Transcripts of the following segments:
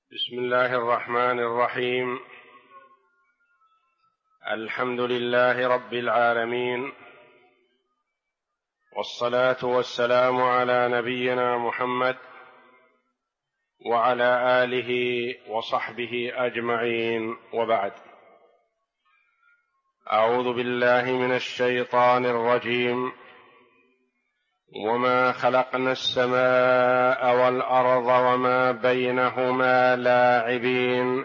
بسم الله الرحمن الرحيم. الحمد لله رب العالمين، والصلاة والسلام على نبينا محمد وعلى آله وصحبه أجمعين، وبعد. أعوذ بالله من الشيطان الرجيم. وما خلقنا السماء والأرض وما بينهما لاعبين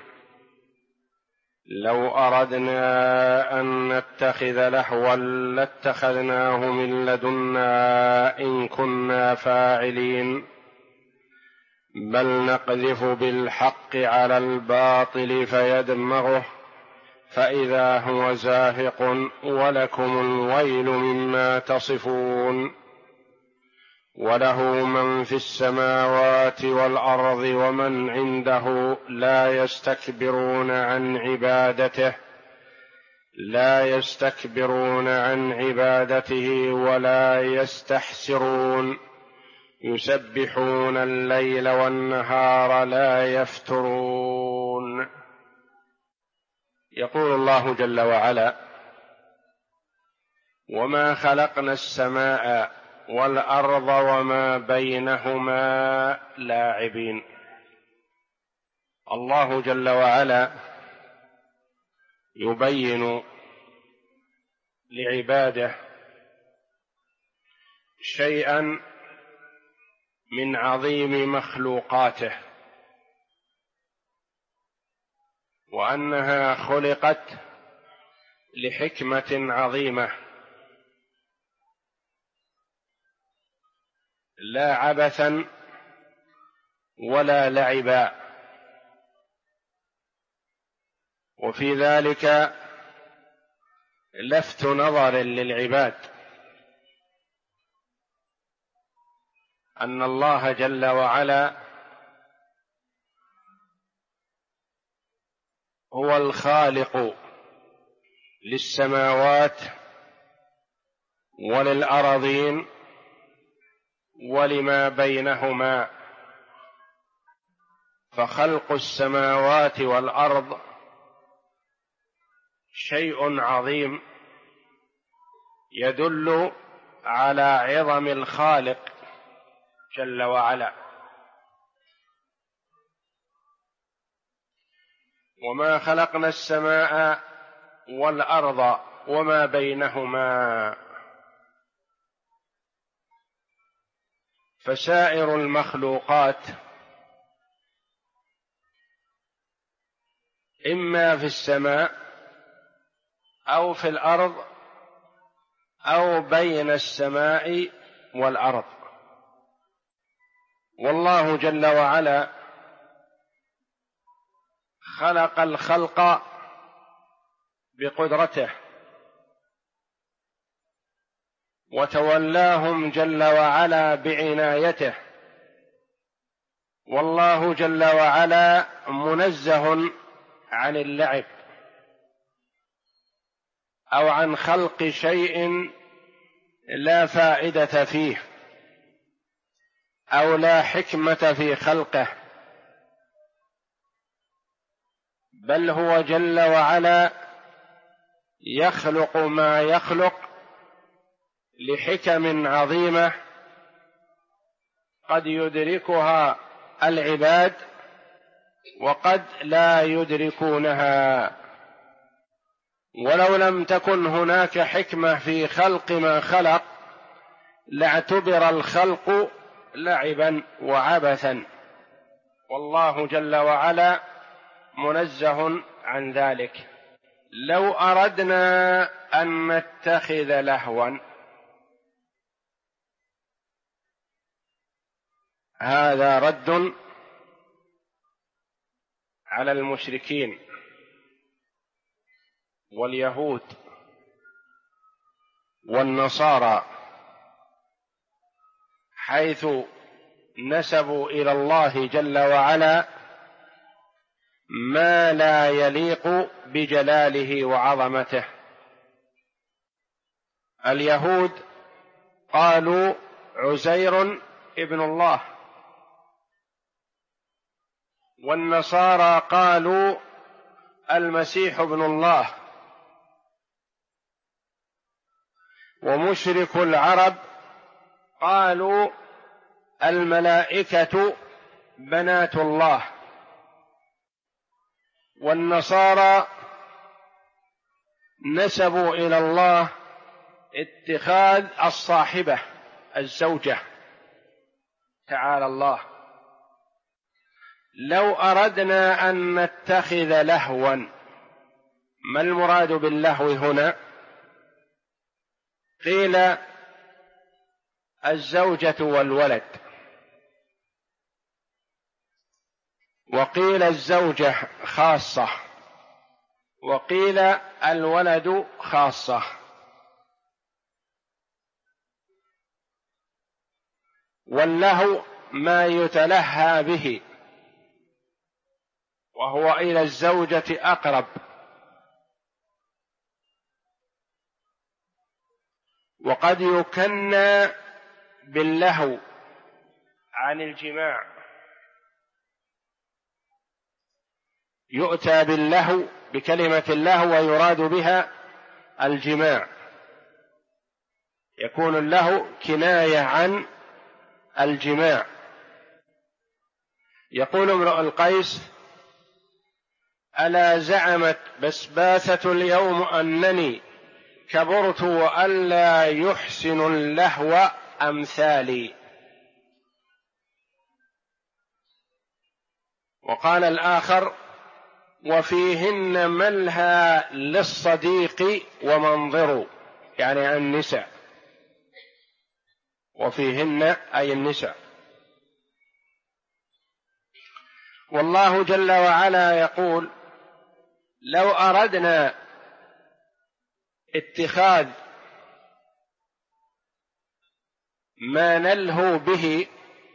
لو أردنا أن نتخذ لهوا لاتخذناه من لدنا إن كنا فاعلين بل نقذف بالحق على الباطل فيدمغه فإذا هو زاهق ولكم الويل مما تصفون. وله من في السماوات والأرض ومن عنده لا يستكبرون عن عبادته ولا يستحسرون يسبحون الليل والنهار لا يفترون. يقول الله جل وعلا: وما خلقنا السماء والأرض وما بينهما لاعبين. الله جل وعلا يبين لعباده شيئا من عظيم مخلوقاته، وأنها خلقت لحكمة عظيمة لا عبثا ولا لعبا. وفي ذلك لفت نظر للعباد أن الله جل وعلا هو الخالق للسماوات وللأراضين ولما بينهما، فخلق السماوات والأرض شيء عظيم يدل على عظم الخالق جل وعلا. وما خلقنا السماء والأرض وما بينهما، فسائر المخلوقات إما في السماء أو في الأرض أو بين السماء والأرض. والله جل وعلا خلق الخلق بقدرته وتولاهم جل وعلا بعنايته. والله جل وعلا منزه عن اللعب أو عن خلق شيء لا فائدة فيه أو لا حكمة في خلقه، بل هو جل وعلا يخلق ما يخلق لحكم عظيمة قد يدركها العباد وقد لا يدركونها. ولو لم تكن هناك حكمة في خلق ما خلق لاعتبر الخلق لعبا وعبثا، والله جل وعلا منزه عن ذلك. لو أردنا أن نتخذ لهوا، هذا رد على المشركين واليهود والنصارى، حيث نسبوا إلى الله جل وعلا ما لا يليق بجلاله وعظمته. اليهود قالوا عزير ابن الله، والنصارى قالوا المسيح ابن الله، ومشرك العرب قالوا الملائكة بنات الله. والنصارى نسبوا إلى الله اتخاذ الصاحبة الزوجة، تعالى الله. لو أردنا أن نتخذ لهوا، ما المراد باللهو هنا؟ قيل الزوجة والولد، وقيل الزوجة خاصة، وقيل الولد خاصة. واللهو ما يتلهى به، وهو إلى الزوجة أقرب. وقد يكنى باللهو عن الجماع، يؤتى باللهو بكلمة اللهو ويراد بها الجماع، يكون اللهو كناية عن الجماع. يقول امرؤ القيس: ألا زعمت بسباسة اليوم أنني كبرت وألا يحسن اللهو أمثالي. وقال الآخر: وفيهن ملهى للصديق ومنظر، يعني النساء، وفيهن أي النساء. والله جل وعلا يقول: لو أردنا اتخاذ ما نلهو به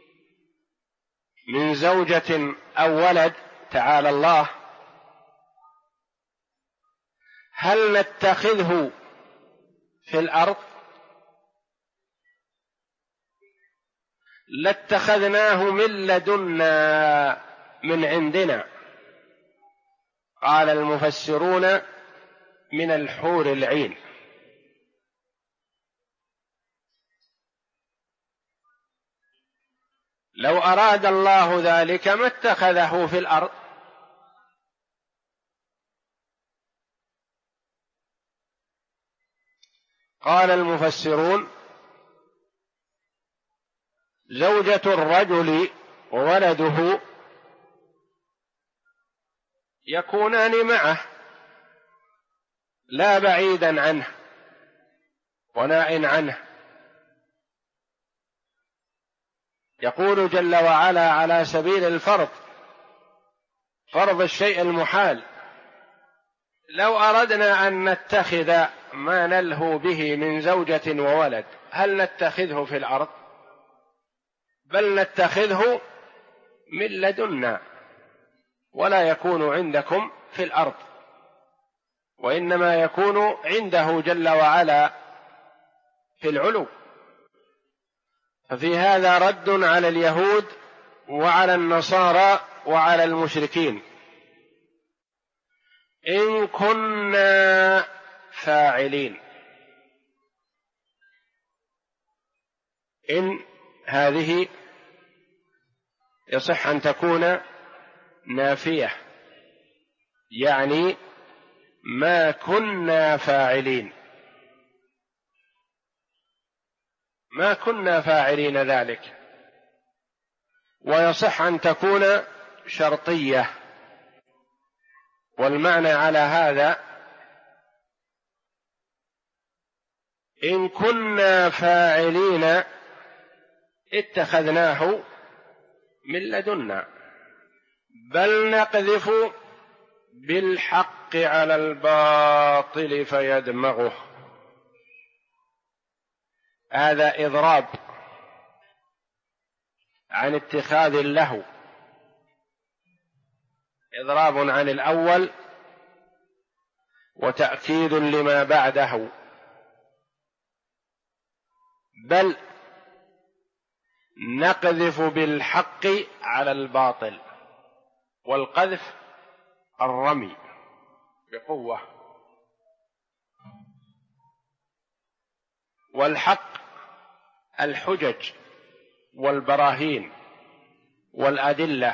من زوجة أو ولد، تعالى الله، هل نتخذه في الأرض؟ لاتخذناه من لدنا، من عندنا. قال المفسرون: من الحور العين. لو أراد الله ذلك ما اتخذه في الأرض. قال المفسرون: زوجة الرجل وولده يكونان معه لا بعيدا عنه وناء عنه. يقول جل وعلا على سبيل الفرض، فرض الشيء المحال: لو أردنا أن نتخذ ما نلهو به من زوجة وولد، هل نتخذه في الأرض؟ بل نتخذه من لدنا، ولا يكون عندكم في الأرض، وإنما يكون عنده جل وعلا في العلو. ففي هذا رد على اليهود وعلى النصارى وعلى المشركين. إن كنا فاعلين، إن هذه يصح أن تكون نافية، يعني ما كنا فاعلين، ما كنا فاعلين ذلك. ويصح أن تكون شرطية، والمعنى على هذا: إن كنا فاعلين اتخذناه من لدنا، بل نقذف بالحق على الباطل فيدمغه. هذا إضراب عن اتخاذ اللهو، إضراب عن الأول وتأكيد لما بعده. بل نقذف بالحق على الباطل، والقذف الرمي بقوة، والحق الحجج والبراهين والأدلة.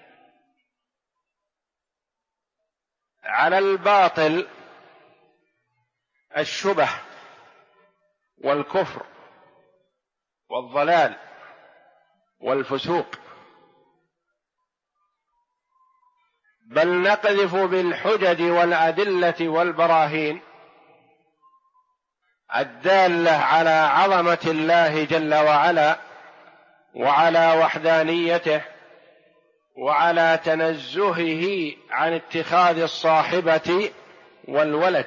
على الباطل الشبه والكفر والضلال والفسوق. بل نقذف بالحجج والأدلة والبراهين الدالة على عظمة الله جل وعلا وعلى وحدانيته وعلى تنزهه عن اتخاذ الصاحبة والولد.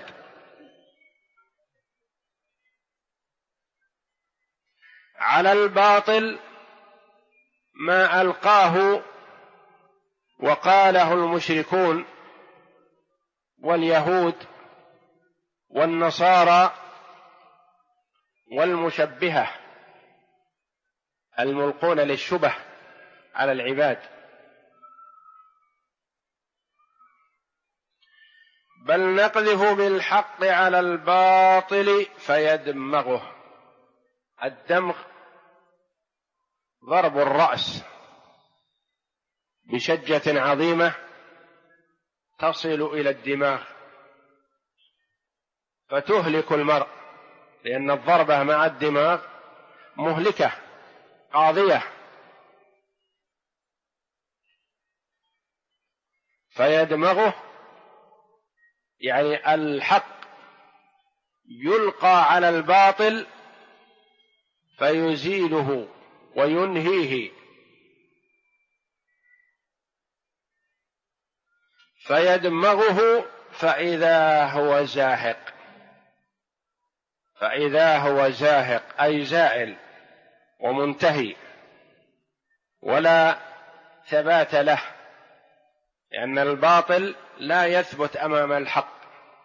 على الباطل ما ألقاه وقاله المشركون واليهود والنصارى والمشبهة الملقون للشبه على العباد. بل نقذف بالحق على الباطل فيدمغه. الدمغ ضرب الرأس بشجة عظيمة تصل إلى الدماغ فتهلك المرء، لأن الضربة مع الدماغ مهلكة قاضية. فيدمغه يعني الحق يلقى على الباطل فيزيله وينهيه. فيدمغه فإذا هو زاهق. فإذا هو زاهق أي زائل ومنتهي ولا ثبات له، لأن الباطل لا يثبت أمام الحق.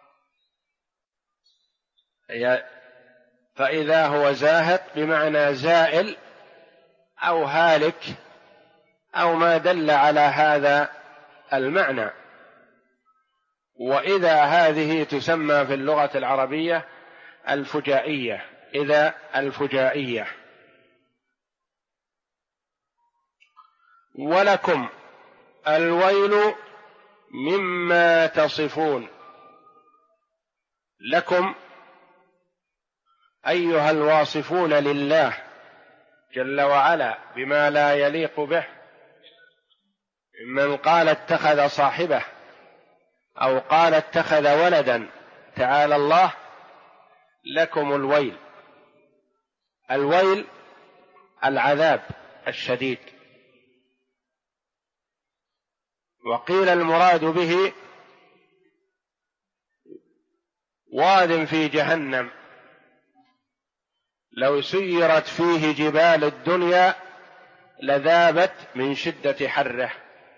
فإذا هو زاهق بمعنى زائل أو هالك أو ما دل على هذا المعنى. وإذا هذه تسمى في اللغة العربية الفجائية، إذا الفجائية. ولكم الويل مما تصفون. لكم أيها الواصفون لله جل وعلا بما لا يليق به، من قال اتخذ صاحبه أو قال اتخذ ولدا تعالى الله، لكم الويل. الويل العذاب الشديد. وقيل المراد به واد في جهنم لو سيرت فيه جبال الدنيا لذابت من شدة حره.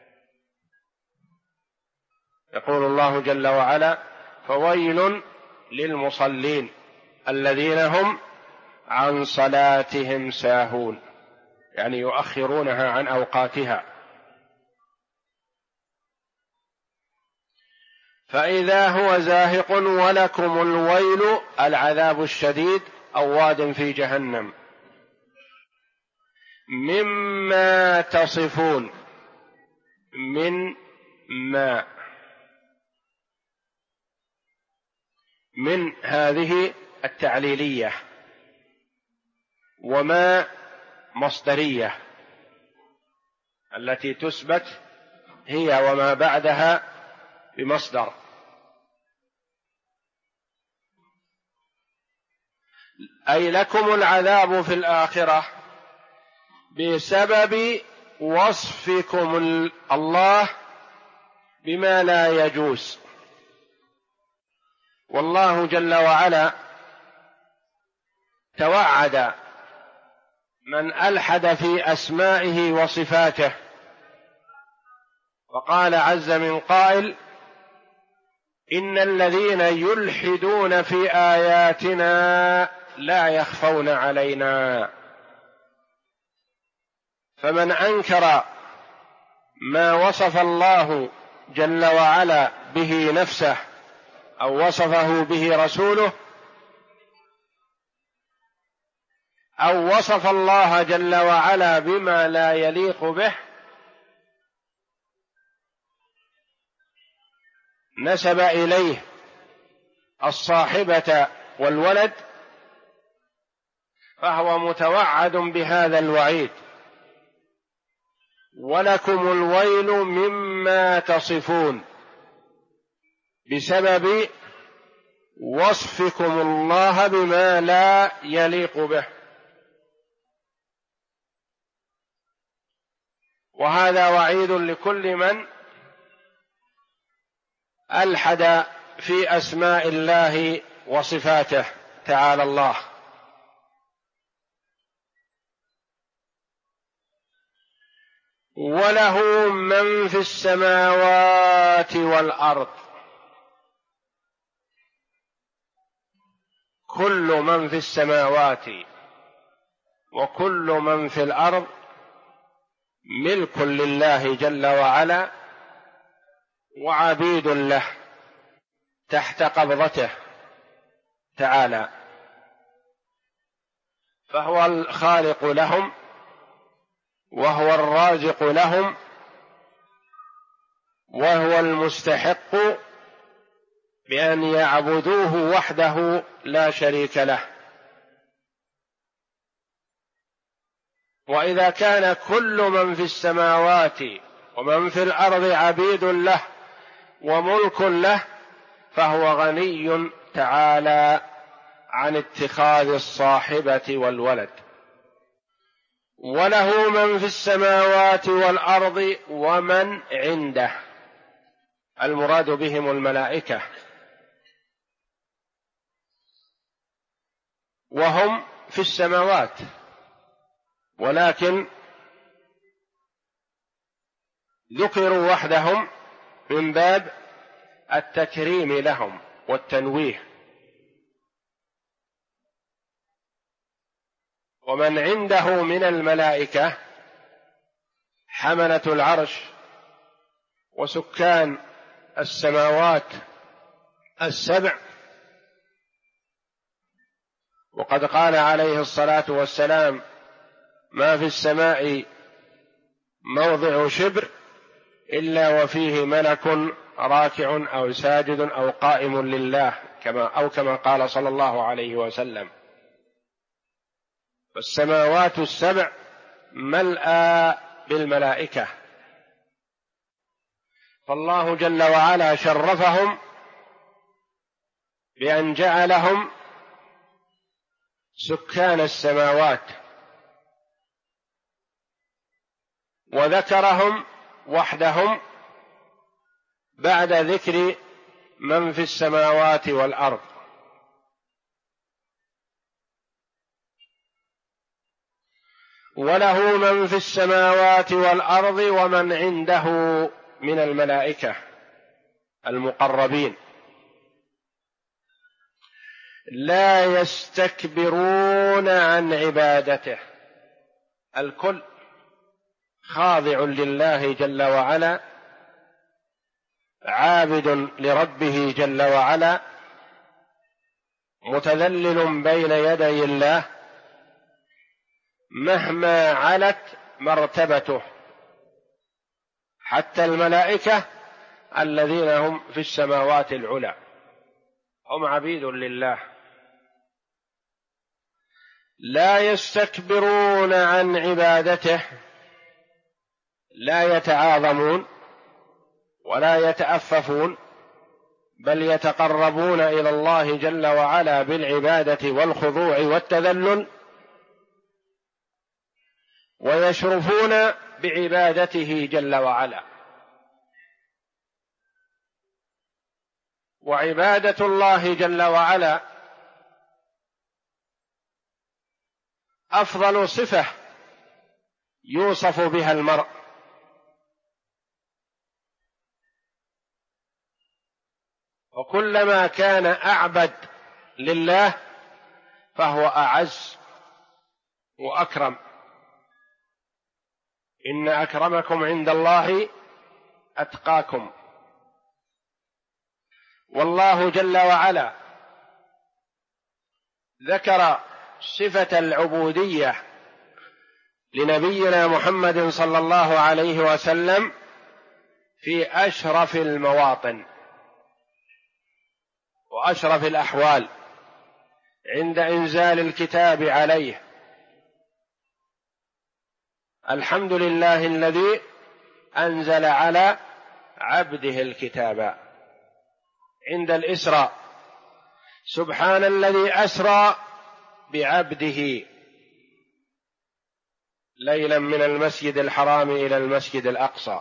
يقول الله جل وعلا: فويل للمصلين الذين هم عن صلاتهم ساهون، يعني يؤخرونها عن أوقاتها. فإذا هو زاهق ولكم الويل العذاب الشديد أو واد في جهنم مما تصفون. من ما، من هذه التعليلية، وما مصدرية التي تثبت هي وما بعدها بمصدر. أي لكم العذاب في الآخرة بسبب وصفكم الله بما لا يجوز. والله جل وعلا توعد من ألحد في أسمائه وصفاته، وقال عز من قائل: إن الذين يلحدون في آياتنا لا يخفون علينا. فمن أنكر ما وصف الله جل وعلا به نفسه أو وصفه به رسوله، أو وصف الله جل وعلا بما لا يليق به، نسب إليه الصاحبة والولد، فهو متوعد بهذا الوعيد: ولكم الويل مما تصفون، بسبب وصفكم الله بما لا يليق به. وهذا وعيد لكل من ألحد في أسماء الله وصفاته تعالى الله. وله من في السماوات والأرض، كل من في السماوات وكل من في الأرض ملك لله جل وعلا، وعبيد له تحت قبضته تعالى، فهو الخالق لهم وهو الرازق لهم، وهو المستحق بأن يعبدوه وحده لا شريك له. وإذا كان كل من في السماوات ومن في الأرض عبيد له وملك له، فهو غني تعالى عن اتخاذ الصاحبة والولد. وله من في السماوات والأرض ومن عنده، المراد بهم الملائكة، وهم في السماوات، ولكن ذكروا وحدهم من باب التكريم لهم والتنويه. ومن عنده من الملائكة حملة العرش وسكان السماوات السبع، وقد قال عليه الصلاة والسلام: ما في السماء موضع شبر إلا وفيه ملك راكع أو ساجد أو قائم لله، كما قال صلى الله عليه وسلم. فالسماوات السبع ملأى بالملائكة، فالله جل وعلا شرفهم بأن جعلهم سكان السماوات، وذكرهم وحدهم بعد ذكر من في السماوات والأرض. وله من في السماوات والأرض ومن عنده من الملائكة المقربين لا يستكبرون عن عبادته، الكل خاضع لله جل وعلا، عابد لربه جل وعلا، متذلل بين يدي الله مهما علت مرتبته. حتى الملائكة الذين هم في السماوات العلى هم عبيد لله، لا يستكبرون عن عبادته، لا يتعاظمون ولا يتأففون، بل يتقربون إلى الله جل وعلا بالعبادة والخضوع والتذلل، ويشرفون بعبادته جل وعلا. وعبادة الله جل وعلا أفضل صفة يوصف بها المرء، وكلما كان أعبد لله فهو أعز وأكرم. إن أكرمكم عند الله أتقاكم. والله جل وعلا ذكر صفة العبودية لنبينا محمد صلى الله عليه وسلم في أشرف المواطن وأشرف الأحوال عند إنزال الكتاب عليه. الحمد لله الذي أنزل على عبده الكتاب. عند الإسراء سبحان الذي أسرى بعبده ليلا من المسجد الحرام إلى المسجد الأقصى.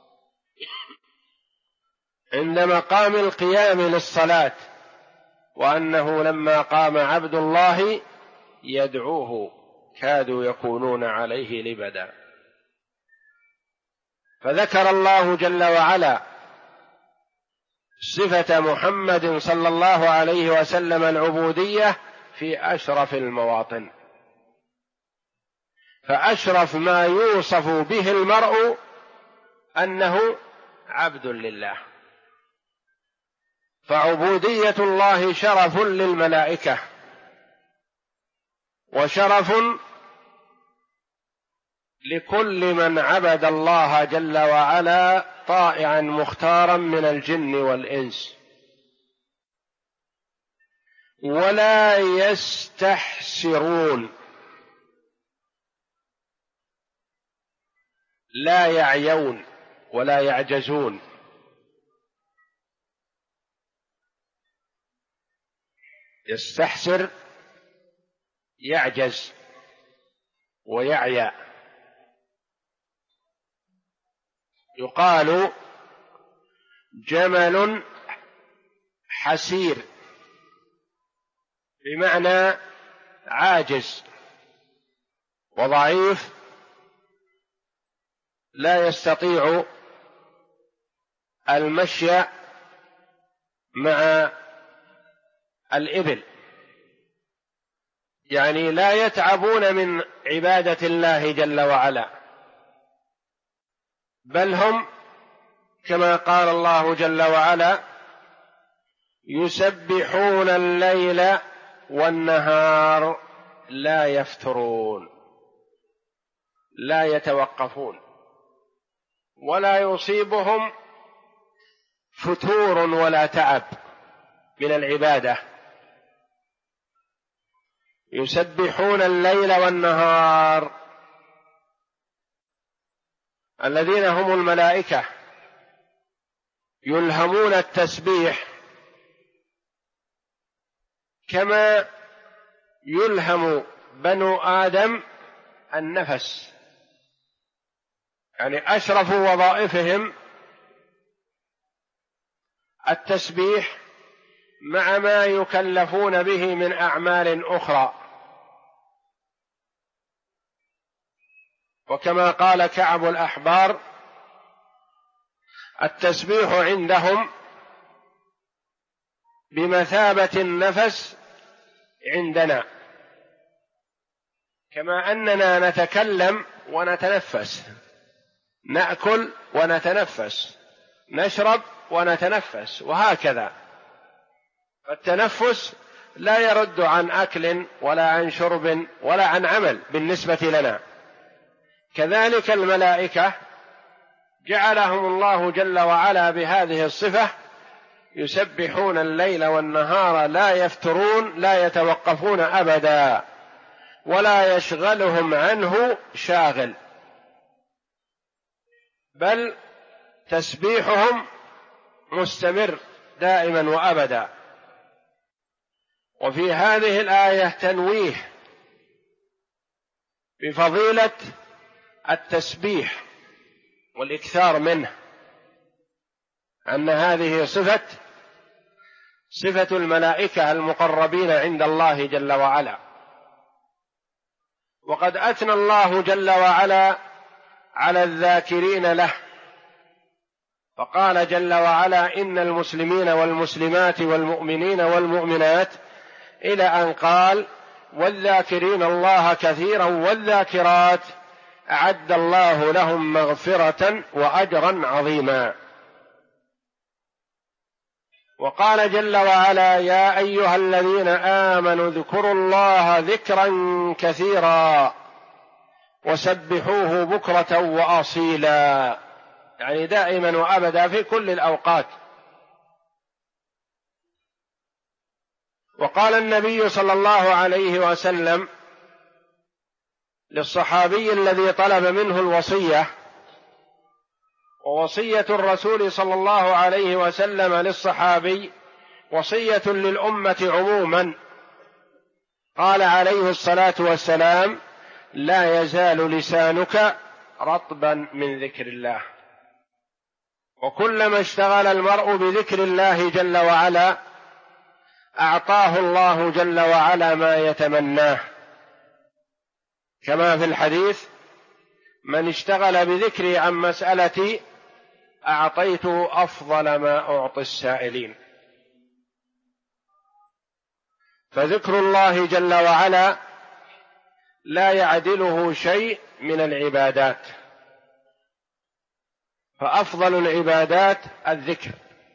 عند مقام القيام للصلاة وأنه لما قام عبد الله يدعوه كادوا يكونون عليه لبدا. فذكر الله جل وعلا صفة محمد صلى الله عليه وسلم العبودية في أشرف المواطن. فأشرف ما يوصف به المرء أنه عبد لله. فعبودية الله شرف للملائكة وشرف لكل من عبد الله جل وعلا طائعا مختارا من الجن والإنس. ولا يستحسرون، لا يعيون ولا يعجزون. يستحسر يعجز ويعيا. يقال جمل حسير بمعنى عاجز وضعيف لا يستطيع المشي مع الإبل، يعني لا يتعبون من عبادة الله جل وعلا، بل هم كما قال الله جل وعلا يسبحون الليل والنهار لا يفترون، لا يتوقفون ولا يصيبهم فتور ولا تعب من العبادة. يسبحون الليل والنهار، الذين هم الملائكة يلهمون التسبيح كما يلهم بنو آدم النفس، يعني أشرف وظائفهم التسبيح مع ما يكلفون به من أعمال أخرى. وكما قال كعب الأحبار التسبيح عندهم بمثابة النفس عندنا، كما أننا نتكلم ونتنفس، نأكل ونتنفس، نشرب ونتنفس، وهكذا. فالتنفس لا يرد عن أكل ولا عن شرب ولا عن عمل بالنسبة لنا. كذلك الملائكة جعلهم الله جل وعلا بهذه الصفة يسبحون الليل والنهار لا يفترون، لا يتوقفون أبدا، ولا يشغلهم عنه شاغل، بل تسبيحهم مستمر دائما وأبدا. وفي هذه الآية تنويه بفضيلة التسبيح والإكثار منه، أن هذه صفة الملائكة المقربين عند الله جل وعلا. وقد أثنى الله جل وعلا على الذاكرين له، فقال جل وعلا إن المسلمين والمسلمات والمؤمنين والمؤمنات، إلى أن قال والذاكرين الله كثيرا والذاكرات أعد الله لهم مغفرة وأجرا عظيما. وقال جل وعلا: يا أيها الذين آمنوا اذكروا الله ذكرا كثيرا وسبحوه بكرة وأصيلا، يعني دائما وأبدا في كل الأوقات. وقال النبي صلى الله عليه وسلم للصحابي الذي طلب منه الوصية، ووصية الرسول صلى الله عليه وسلم للصحابي وصية للأمة عموما، قال عليه الصلاة والسلام: لا يزال لسانك رطبا من ذكر الله. وكلما اشتغل المرء بذكر الله جل وعلا أعطاه الله جل وعلا ما يتمناه، كما في الحديث: من اشتغل بذكري عن مسألتي أعطيته أفضل ما أعطي السائلين. فذكر الله جل وعلا لا يعدله شيء من العبادات، فأفضل العبادات الذكر.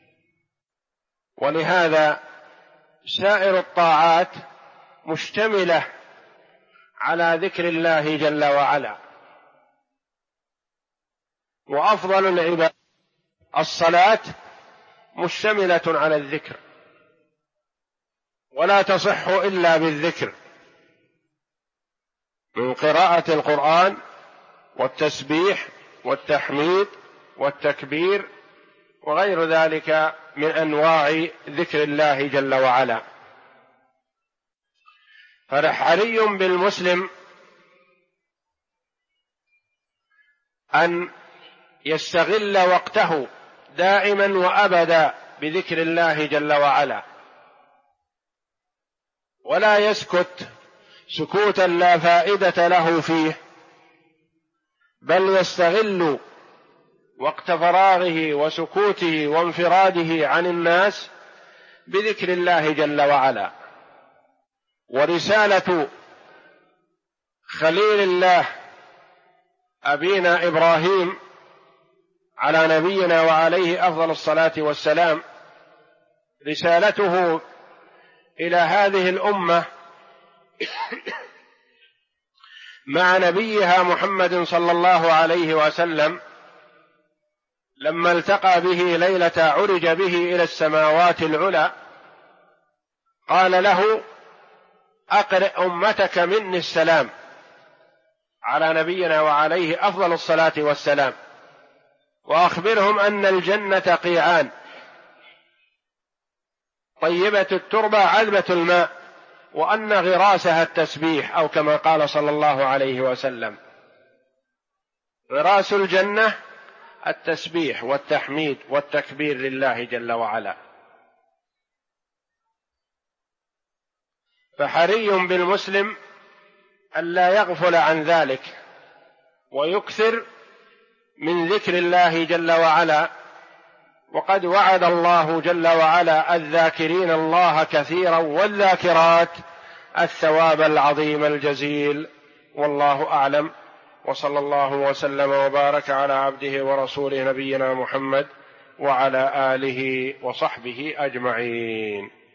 ولهذا سائر الطاعات مشتملة على ذكر الله جل وعلا. وأفضل العبادات الصلاة مشتملة على الذكر، ولا تصح إلا بالذكر، من قراءة القرآن والتسبيح والتحميد والتكبير وغير ذلك من أنواع ذكر الله جل وعلا. فحري بالمسلم أن يستغل وقته دائما وأبدا بذكر الله جل وعلا، ولا يسكت سكوتا لا فائدة له فيه، بل يستغل وقت فراغه وسكوته وانفراده عن الناس بذكر الله جل وعلا. ورسالة خليل الله أبينا إبراهيم على نبينا وعليه أفضل الصلاة والسلام، رسالته إلى هذه الأمة مع نبيها محمد صلى الله عليه وسلم، لما التقى به ليلة عرج به إلى السماوات العلى قال له: أقرئ أمتك مني السلام، على نبينا وعليه أفضل الصلاة والسلام، وأخبرهم أن الجنة قيعان، طيبة التربة عذبة الماء، وأن غراسها التسبيح، أو كما قال صلى الله عليه وسلم: غراس الجنة التسبيح والتحميد والتكبير لله جل وعلا. فحري بالمسلم ألا يغفل عن ذلك، ويكثر من ذكر الله جل وعلا. وقد وعد الله جل وعلا الذاكرين الله كثيرا والذاكرات الثواب العظيم الجزيل. والله أعلم، وصلى الله وسلم وبارك على عبده ورسوله نبينا محمد وعلى آله وصحبه أجمعين.